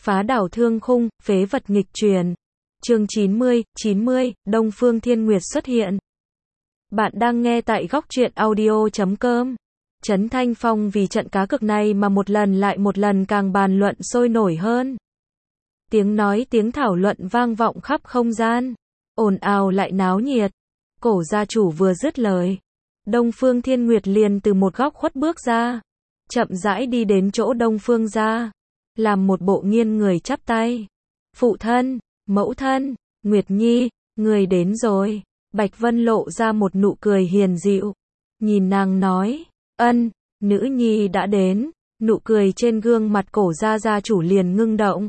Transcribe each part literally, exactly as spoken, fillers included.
Phá đảo thương khung, phế vật nghịch truyền. Chương chín mươi, chín mươi, Đông Phương Thiên Nguyệt xuất hiện. Bạn đang nghe tại góc truyện audio chấm com. Trấn Thanh Phong vì trận cá cược này mà một lần lại một lần càng bàn luận sôi nổi hơn. Tiếng nói tiếng thảo luận vang vọng khắp không gian. Ồn ào lại náo nhiệt. Cổ gia chủ vừa dứt lời, Đông Phương Thiên Nguyệt liền từ một góc khuất bước ra. Chậm rãi đi đến chỗ Đông Phương gia. Làm một bộ nghiêng người chắp tay. Phụ thân, mẫu thân, Nguyệt Nhi, người đến rồi. Bạch Vân lộ ra một nụ cười hiền dịu. Nhìn nàng nói, ân, nữ nhi đã đến. Nụ cười trên gương mặt cổ gia gia chủ liền ngưng động.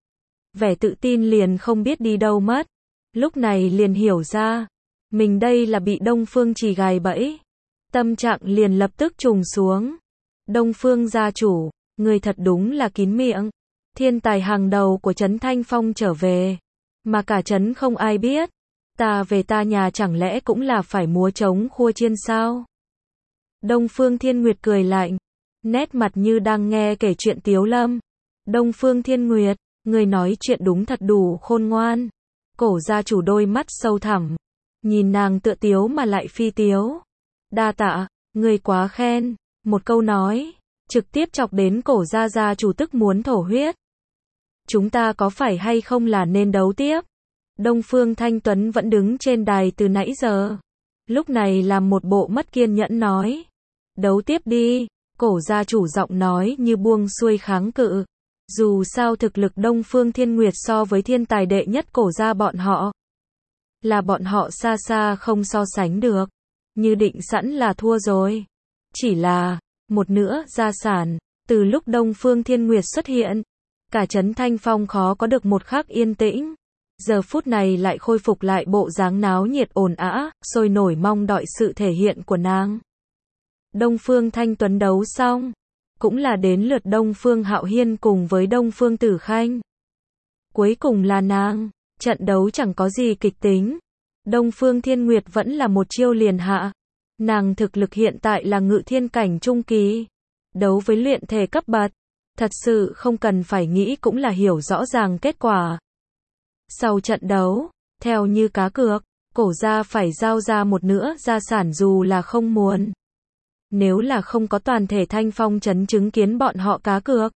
Vẻ tự tin liền không biết đi đâu mất. Lúc này liền hiểu ra, mình đây là bị Đông Phương Trì gài bẫy. Tâm trạng liền lập tức trùng xuống. Đông Phương gia chủ, người thật đúng là kín miệng. Thiên tài hàng đầu của Trấn Thanh Phong trở về, mà cả trấn không ai biết. Ta về ta nhà chẳng lẽ cũng là phải múa trống khua chiên sao? Đông Phương Thiên Nguyệt cười lạnh, nét mặt như đang nghe kể chuyện Tiếu Lâm. Đông Phương Thiên Nguyệt, người nói chuyện đúng thật đủ khôn ngoan. Cổ gia chủ đôi mắt sâu thẳm, nhìn nàng tựa tiếu mà lại phi tiếu. Đa tạ, người quá khen. Một câu nói, trực tiếp chọc đến cổ gia gia chủ tức muốn thổ huyết. Chúng ta có phải hay không là nên đấu tiếp? Đông Phương Thanh Tuấn vẫn đứng trên đài từ nãy giờ. Lúc này làm một bộ mất kiên nhẫn nói. Đấu tiếp đi, cổ gia chủ giọng nói như buông xuôi kháng cự. Dù sao thực lực Đông Phương Thiên Nguyệt so với thiên tài đệ nhất cổ gia bọn họ, là bọn họ xa xa không so sánh được. Như định sẵn là thua rồi. Chỉ là, một nữa gia sản, từ lúc Đông Phương Thiên Nguyệt xuất hiện, cả Trấn Thanh Phong khó có được một khắc yên tĩnh. Giờ phút này lại khôi phục lại bộ dáng náo nhiệt ồn ào, sôi nổi mong đợi sự thể hiện của nàng. Đông Phương Thanh Tuấn đấu xong, cũng là đến lượt Đông Phương Hạo Hiên cùng với Đông Phương Tử Khanh. Cuối cùng là nàng, trận đấu chẳng có gì kịch tính. Đông Phương Thiên Nguyệt vẫn là một chiêu liền hạ. Nàng thực lực hiện tại là ngự thiên cảnh trung kỳ. Đấu với luyện thể cấp bậc, thật sự không cần phải nghĩ cũng là hiểu rõ ràng kết quả. Sau trận đấu, theo như cá cược, cổ gia phải giao ra một nửa gia sản dù là không muốn. Nếu là không có toàn thể Thanh Phong trấn chứng kiến bọn họ cá cược,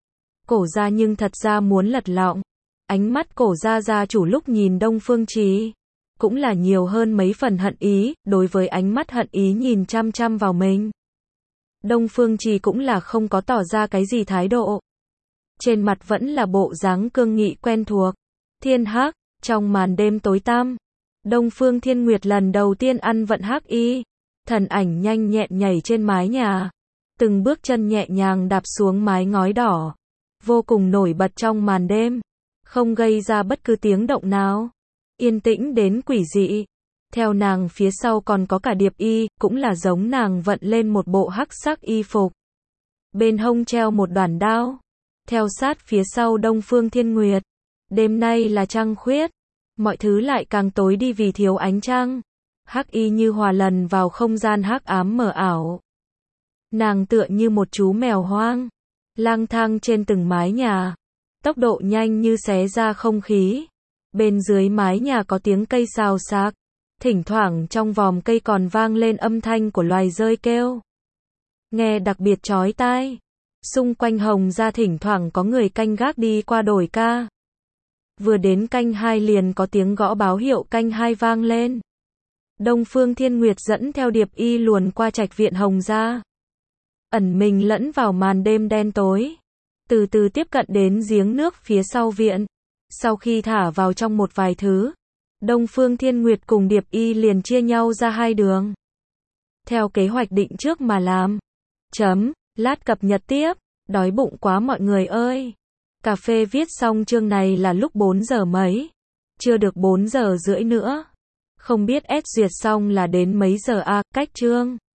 cổ gia nhưng thật ra muốn lật lọng. Ánh mắt cổ gia gia chủ lúc nhìn Đông Phương Trì, cũng là nhiều hơn mấy phần hận ý, đối với ánh mắt hận ý nhìn chăm chăm vào mình. Đông Phương Trì cũng là không có tỏ ra cái gì thái độ. Trên mặt vẫn là bộ dáng cương nghị quen thuộc. Thiên hắc, trong màn đêm tối tăm, Đông Phương Thiên Nguyệt lần đầu tiên ăn vận hắc y. Thần ảnh nhanh nhẹn nhảy trên mái nhà. Từng bước chân nhẹ nhàng đạp xuống mái ngói đỏ. Vô cùng nổi bật trong màn đêm. Không gây ra bất cứ tiếng động nào. Yên tĩnh đến quỷ dị. Theo nàng phía sau còn có cả Điệp Y, cũng là giống nàng vận lên một bộ hắc sắc y phục. Bên hông treo một đoàn đao. Theo sát phía sau Đông Phương Thiên Nguyệt. Đêm nay là trăng khuyết. Mọi thứ lại càng tối đi vì thiếu ánh trăng. Hắc y như hòa lần vào không gian hắc ám mờ ảo. Nàng tựa như một chú mèo hoang, lang thang trên từng mái nhà. Tốc độ nhanh như xé ra không khí. Bên dưới mái nhà có tiếng cây xào xạc. Thỉnh thoảng trong vòm cây còn vang lên âm thanh của loài rơi kêu. Nghe đặc biệt chói tai. Xung quanh Hồng gia thỉnh thoảng có người canh gác đi qua đổi ca. Vừa đến canh hai liền có tiếng gõ báo hiệu canh hai vang lên. Đông Phương Thiên Nguyệt dẫn theo Điệp Y luồn qua trạch viện Hồng gia. Ẩn mình lẫn vào màn đêm đen tối. Từ từ tiếp cận đến giếng nước phía sau viện. Sau khi thả vào trong một vài thứ, Đông Phương Thiên Nguyệt cùng Điệp Y liền chia nhau ra hai đường. Theo kế hoạch định trước mà làm. Chấm, lát cập nhật tiếp, đói bụng quá mọi người ơi. Cà phê viết xong chương này là lúc bốn giờ mấy. Chưa được bốn giờ rưỡi nữa. Không biết ét duyệt xong là đến mấy giờ a, à, cách chương.